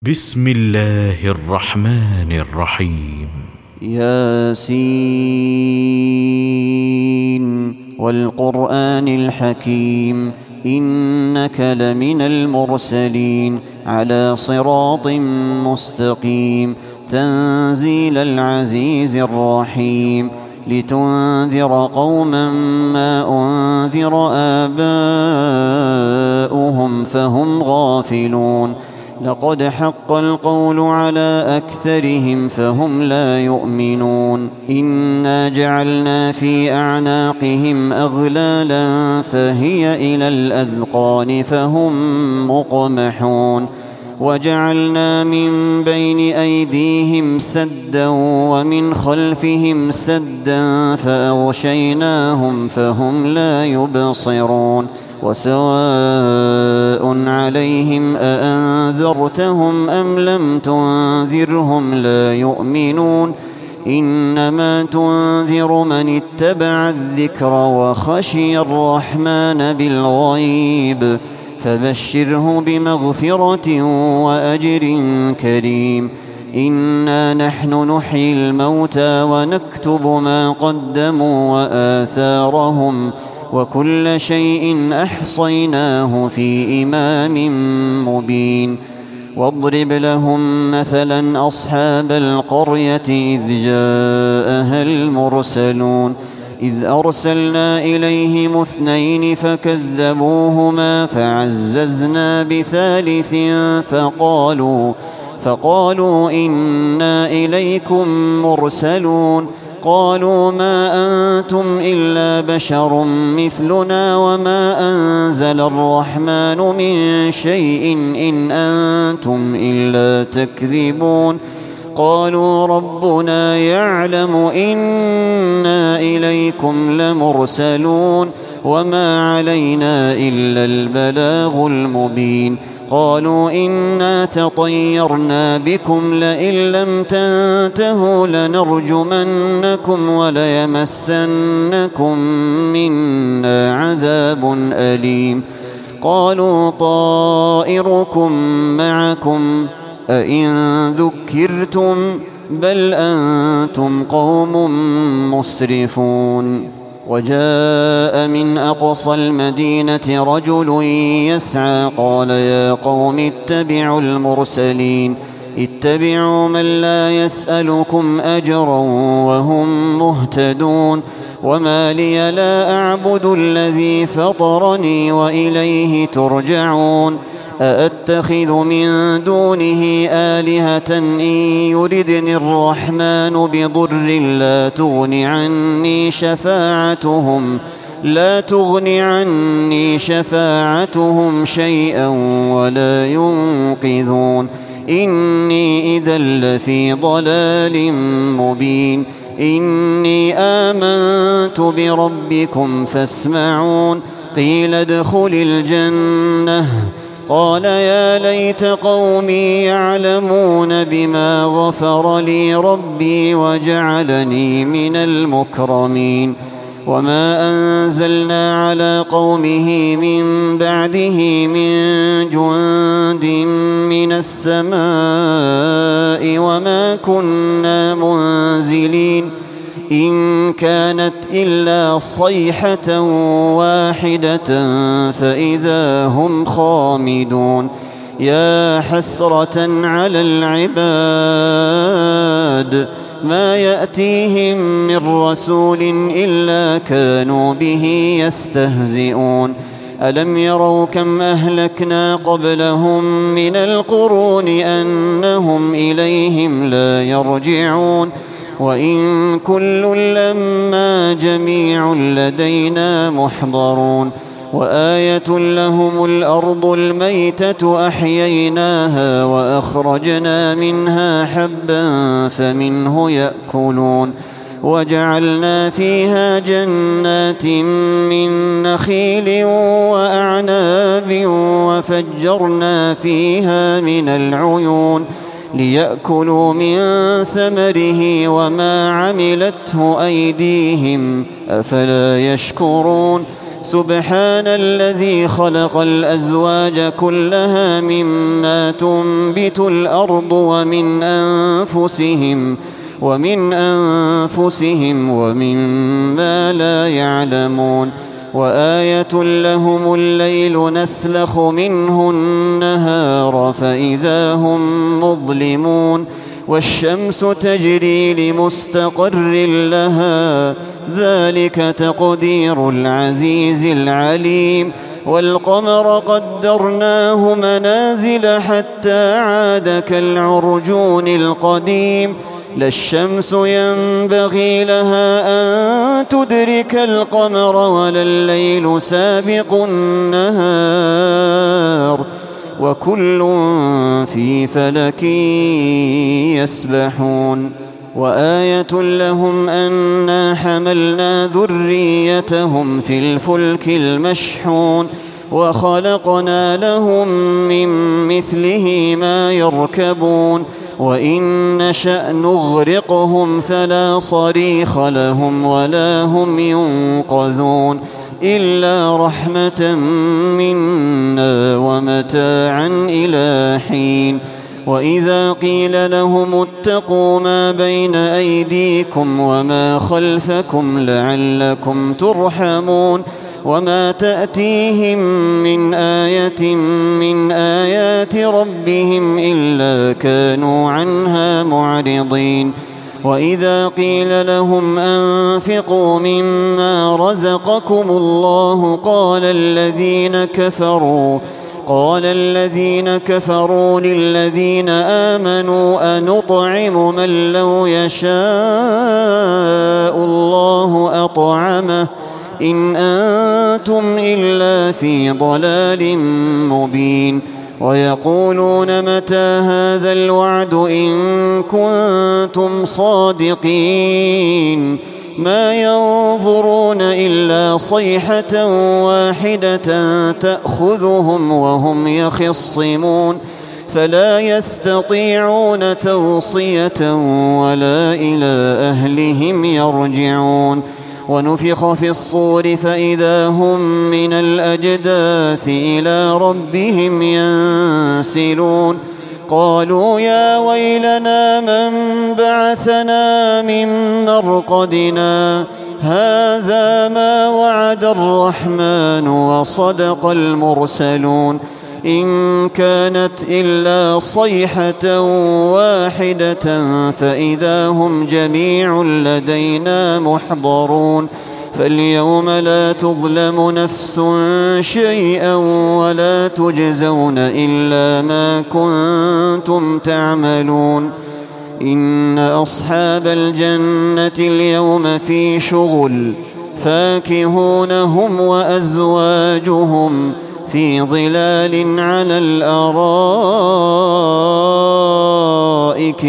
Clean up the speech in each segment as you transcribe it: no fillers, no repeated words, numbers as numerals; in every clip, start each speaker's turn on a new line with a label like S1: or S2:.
S1: بسم الله الرحمن الرحيم.
S2: ياسين والقرآن الحكيم إنك لمن المرسلين على صراط مستقيم تنزيل العزيز الرحيم لتنذر قوما ما أنذر آباؤهم فهم غافلون لقد حق القول على أكثرهم فهم لا يؤمنون إنا جعلنا في أعناقهم أغلالا فهي إلى الأذقان فهم مقمحون وجعلنا من بين أيديهم سدا ومن خلفهم سدا فأغشيناهم فهم لا يبصرون وسواء عليهم أأنذرتهم أم لم تنذرهم لا يؤمنون إنما تنذر من اتبع الذكر وخشي الرحمن بالغيب فبشره بمغفرة وأجر كريم إنا نحن نحيي الموتى ونكتب ما قدموا وآثارهم وكل شيء أحصيناه في إمام مبين واضرب لهم مثلا أصحاب القرية إذ جاءها المرسلون إذ أرسلنا إليهم اثنين فكذبوهما فعززنا بثالث فقالوا إنا إليكم مرسلون قالوا ما أنتم إلا بشر مثلنا وما أنزل الرحمن من شيء إن أنتم إلا تكذبون قالوا ربنا يعلم إنا إليكم لمرسلون وما علينا إلا البلاغ المبين قالوا إنا تطيرنا بكم لئن لم تنتهوا لنرجمنكم وليمسنكم منا عذاب أليم قالوا طائركم معكم أئن ذكرتم بل أنتم قوم مسرفون وجاء من أقصى المدينة رجل يسعى قال يا قوم اتبعوا المرسلين اتبعوا من لا يسألكم أجرا وهم مهتدون وما لي لا أعبد الذي فطرني وإليه ترجعون أأتخذ من دونه آلهة إن يردني الرحمن بضر لا تغن عني شفاعتهم شيئا ولا ينقذون إني إذا لفي ضلال مبين إني آمنت بربكم فاسمعون قيل ادخل الجنة قال يا ليت قومي يعلمون بما غفر لي ربي وجعلني من المكرمين وما أنزلنا على قومه من بعده من جند من السماء وما كنا منزلين إن كانت إلا صيحة واحدة فإذا هم خامدون يا حسرة على العباد ما يأتيهم من رسول إلا كانوا به يستهزئون ألم يروا كم أهلكنا قبلهم من القرون أنهم إليهم لا يرجعون وإن كل لما جميع لدينا محضرون وآية لهم الأرض الميتة أحييناها وأخرجنا منها حبا فمنه يأكلون وجعلنا فيها جنات من نخيل وأعناب وفجرنا فيها من العيون ليأكلوا من ثمره وما عملته أيديهم أفلا يشكرون سبحان الذي خلق الأزواج كلها مما تنبت الأرض ومن أنفسهم ومما لا يعلمون وآية لهم الليل نسلخ منه النهار فإذا هم مظلمون والشمس تجري لمستقر لها ذلك تقدير العزيز العليم والقمر قدرناه منازل حتى عاد كالعرجون القديم لا الشمس ينبغي لها أن تدرك القمر ولا الليل سابق النهار وكل في فلك يسبحون وآية لهم أنا حملنا ذريتهم في الفلك المشحون وخلقنا لهم من مثله ما يركبون وإن نشأ نغرقهم فلا صريخ لهم ولا هم ينقذون إلا رحمة منا ومتاعا إلى حين وإذا قيل لهم اتقوا ما بين أيديكم وما خلفكم لعلكم ترحمون وما تأتيهم من آية من آيات ربهم إلا كانوا عنها معرضين وإذا قيل لهم أنفقوا مما رزقكم الله قال الذين كفروا للذين آمنوا أنطعم من لو يشاء الله أطعمه إن أنتم إلا في ضلال مبين ويقولون متى هذا الوعد إن كنتم صادقين ما ينظرون إلا صيحة واحدة تأخذهم وهم يخصمون فلا يستطيعون توصية ولا إلى أهلهم يرجعون ونفخ في الصور فإذا هم من الأجداث إلى ربهم ينسلون قالوا يا ويلنا من بعثنا من مرقدنا هذا ما وعد الرحمن وصدق المرسلون إن كانت إلا صيحة واحدة فإذا هم جميع لدينا محضرون فاليوم لا تظلم نفس شيئا ولا تجزون إلا ما كنتم تعملون إن أصحاب الجنة اليوم في شغل فاكهون هم وأزواجهم في ظلال على الأرائك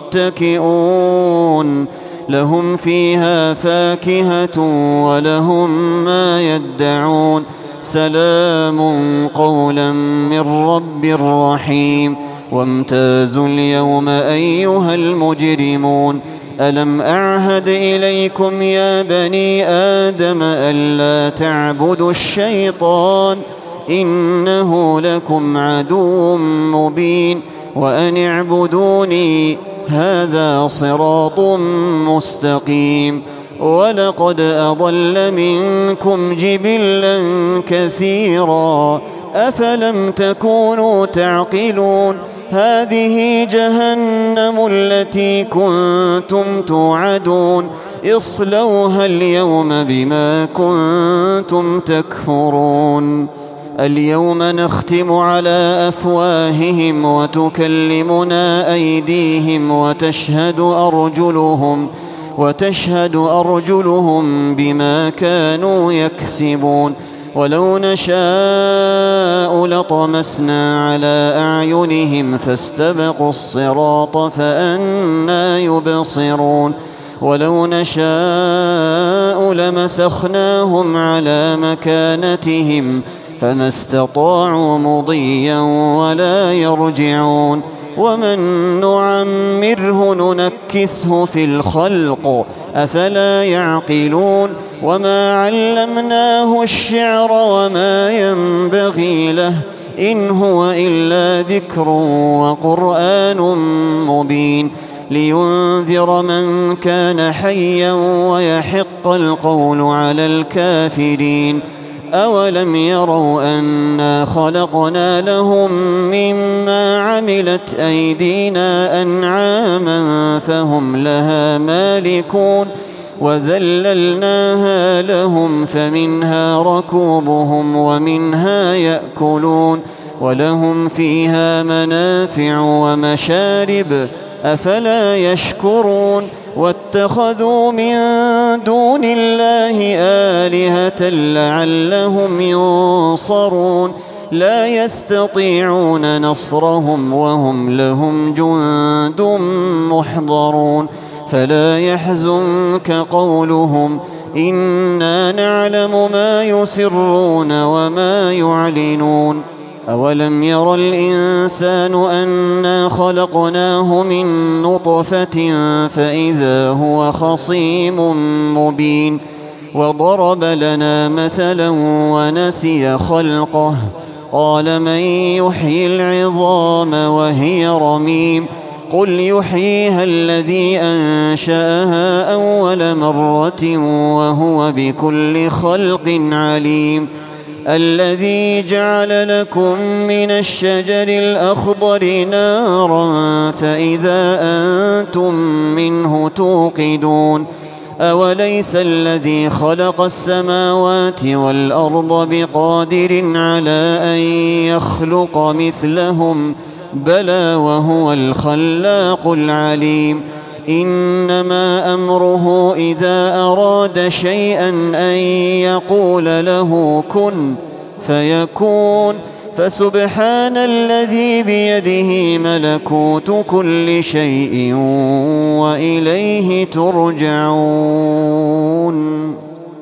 S2: متكئون لهم فيها فاكهة ولهم ما يدعون سلام قولا من رب رحيم وامتازوا اليوم أيها المجرمون ألم أعهد إليكم يا بني آدم ألا تعبدوا الشيطان إنه لكم عدو مبين وأن اعبدوني هذا صراط مستقيم ولقد أضل منكم جبلا كثيرا أفلم تكونوا تعقلون هذه جهنم التي كنتم توعدون اصلوها اليوم بما كنتم تكفرون اليوم نختم على أفواههم وتكلمنا أيديهم وتشهد أرجلهم بما كانوا يكسبون ولو نشاء لطمسنا على أعينهم فاستبقوا الصراط فأنى يبصرون ولو نشاء لمسخناهم على مكانتهم فما استطاعوا مضيا ولا يرجعون ومن نعمره ننكسه في الخلق أفلا يعقلون وما علمناه الشعر وما ينبغي له إن هو إلا ذكر وقرآن مبين لينذر من كان حيا ويحق القول على الكافرين أولم يروا أنا خلقنا لهم مما عملت أيدينا أنعاما فهم لها مالكون وذللناها لهم فمنها ركوبهم ومنها يأكلون ولهم فيها منافع ومشارب أفلا يشكرون واتخذوا من دون الله آلهة لعلهم ينصرون لا يستطيعون نصرهم وهم لهم جند محضرون فلا يحزنك قولهم إنا نعلم ما يسرون وما يعلنون أولم ير الإنسان أنا خلقناه من نطفة فإذا هو خصيم مبين وضرب لنا مثلا ونسي خلقه قال من يحيي العظام وهي رميم قل يحييها الذي أنشأها أول مرة وهو بكل خلق عليم الذي جعل لكم من الشجر الأخضر نارا فإذا أنتم منه توقدون أوليس الذي خلق السماوات والأرض بقادر على أن يخلق مثلهم بلى وهو الخلاق العليم إنما أمره إذا أراد شيئا أن يقول له كن فيكون فسبحان الذي بيده ملكوت كل شيء وإليه ترجعون.